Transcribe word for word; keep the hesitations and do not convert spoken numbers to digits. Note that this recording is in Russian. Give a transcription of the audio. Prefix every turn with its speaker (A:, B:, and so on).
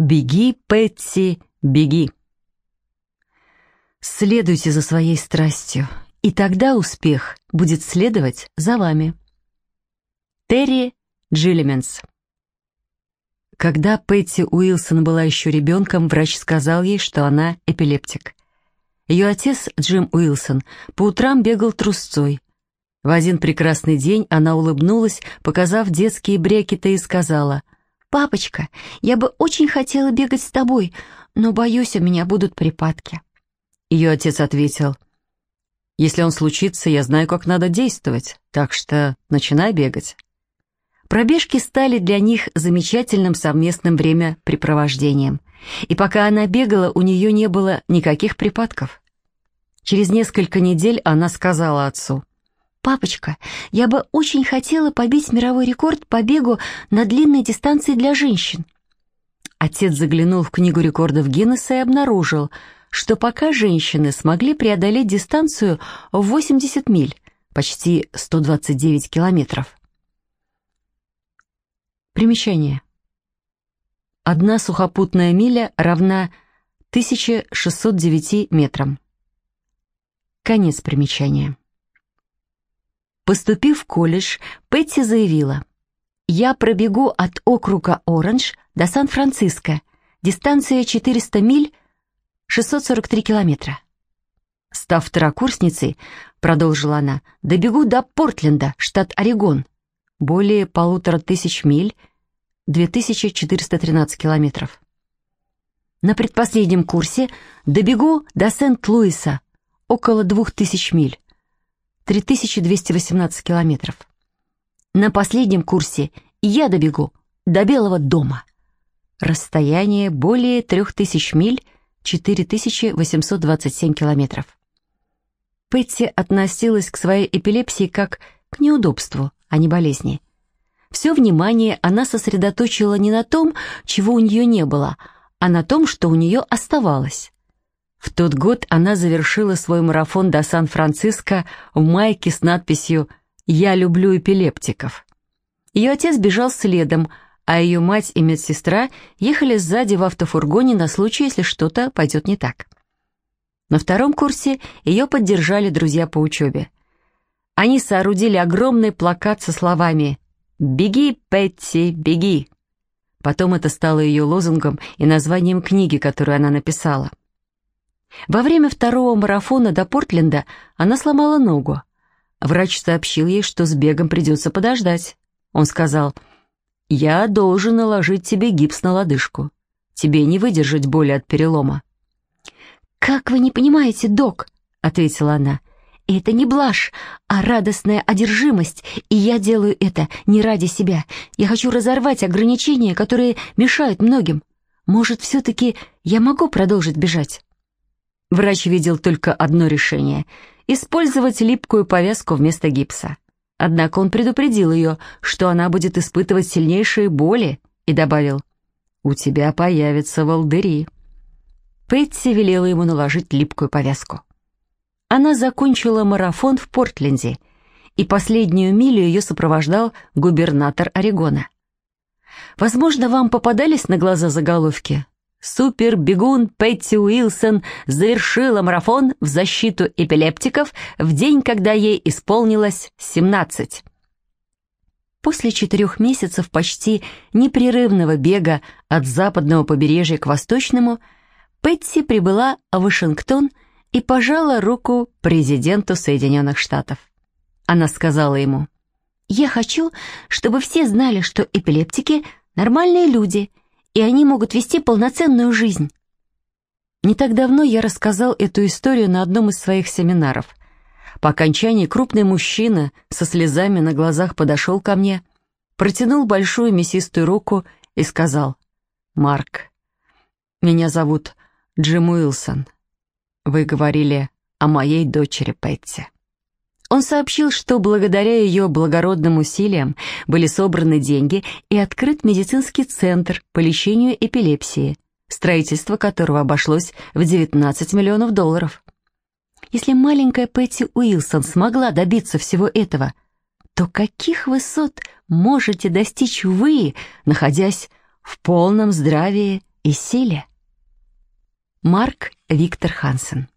A: Беги, Пэтси, беги. Следуйте за своей страстью, и тогда успех будет следовать за вами. Терри Джиллименс. Когда Пэтти Уилсон была еще ребенком, врач сказал ей, что она эпилептик. Ее отец, Джим Уилсон, по утрам бегал трусцой. В один прекрасный день она улыбнулась, показав детские брекеты, и сказала: «Папочка, я бы очень хотела бегать с тобой, но, боюсь, у меня будут припадки». Ее отец ответил: «Если он случится, я знаю, как надо действовать, так что начинай бегать». Пробежки стали для них замечательным совместным времяпрепровождением, и пока она бегала, у нее не было никаких припадков. Через несколько недель она сказала отцу: «Папочка, я бы очень хотела побить мировой рекорд по бегу на длинной дистанции для женщин». Отец заглянул в книгу рекордов Гиннесса и обнаружил, что пока женщины смогли преодолеть дистанцию в восемьдесят миль, почти сто двадцать девять километров. Примечание. Одна сухопутная миля равна тысяче шестьсот девяти метрам. Конец примечания. Поступив в колледж, Пэтти заявила: «Я пробегу от округа Оранж до Сан-Франциско. Дистанция четыреста миль, шестьсот сорок три километра». Став второкурсницей, продолжила она, добегу до Портленда, штат Орегон. Более полутора тысяч миль, две тысячи четыреста тринадцать километров. На предпоследнем курсе добегу до Сент-Луиса, около двух тысяч миль, три тысячи двести восемнадцать километров. На последнем курсе я добегу до Белого дома. Расстояние более трех тысяч миль, четыре тысячи восемьсот двадцать семь километров. Пэтти относилась к своей эпилепсии как к неудобству, а не болезни. Все внимание она сосредоточила не на том, чего у нее не было, а на том, что у нее оставалось. В тот год она завершила свой марафон до Сан-Франциско в майке с надписью «Я люблю эпилептиков». Ее отец бежал следом, а ее мать и медсестра ехали сзади в автофургоне на случай, если что-то пойдет не так. На втором курсе ее поддержали друзья по учебе. Они соорудили огромный плакат со словами «Беги, Пэтти, беги». Потом это стало ее лозунгом и названием книги, которую она написала. Во время второго марафона до Портленда она сломала ногу. Врач сообщил ей, что с бегом придется подождать. Он сказал: «Я должен наложить тебе гипс на лодыжку. Тебе не выдержать боли от перелома». «Как вы не понимаете, док?» — ответила она. «Это не блажь, а радостная одержимость, и я делаю это не ради себя. Я хочу разорвать ограничения, которые мешают многим. Может, все-таки я могу продолжить бежать?» Врач видел только одно решение — использовать липкую повязку вместо гипса. Однако он предупредил ее, что она будет испытывать сильнейшие боли, и добавил: «У тебя появятся волдыри». Пэтти велела ему наложить липкую повязку. Она закончила марафон в Портленде, и последнюю милю ее сопровождал губернатор Орегона. Возможно, вам попадались на глаза заголовки: «Супербегун Пэтти Уилсон завершила марафон в защиту эпилептиков в день, когда ей исполнилось семнадцать». После четырех месяцев почти непрерывного бега от западного побережья к восточному, Пэтти прибыла в Вашингтон и пожала руку президенту Соединенных Штатов. Она сказала ему: «Я хочу, чтобы все знали, что эпилептики — нормальные люди, и они могут вести полноценную жизнь». Не так давно я рассказал эту историю на одном из своих семинаров. По окончании крупный мужчина со слезами на глазах подошел ко мне, протянул большую мясистую руку и сказал: «Марк, меня зовут Джим Уилсон. Вы говорили о моей дочери Пэтти». Он сообщил, что благодаря ее благородным усилиям были собраны деньги и открыт медицинский центр по лечению эпилепсии, строительство которого обошлось в девятнадцать миллионов долларов. Если маленькая Пэтти Уилсон смогла добиться всего этого, то каких высот можете достичь вы, находясь в полном здравии и силе. Марк Виктор Хансен.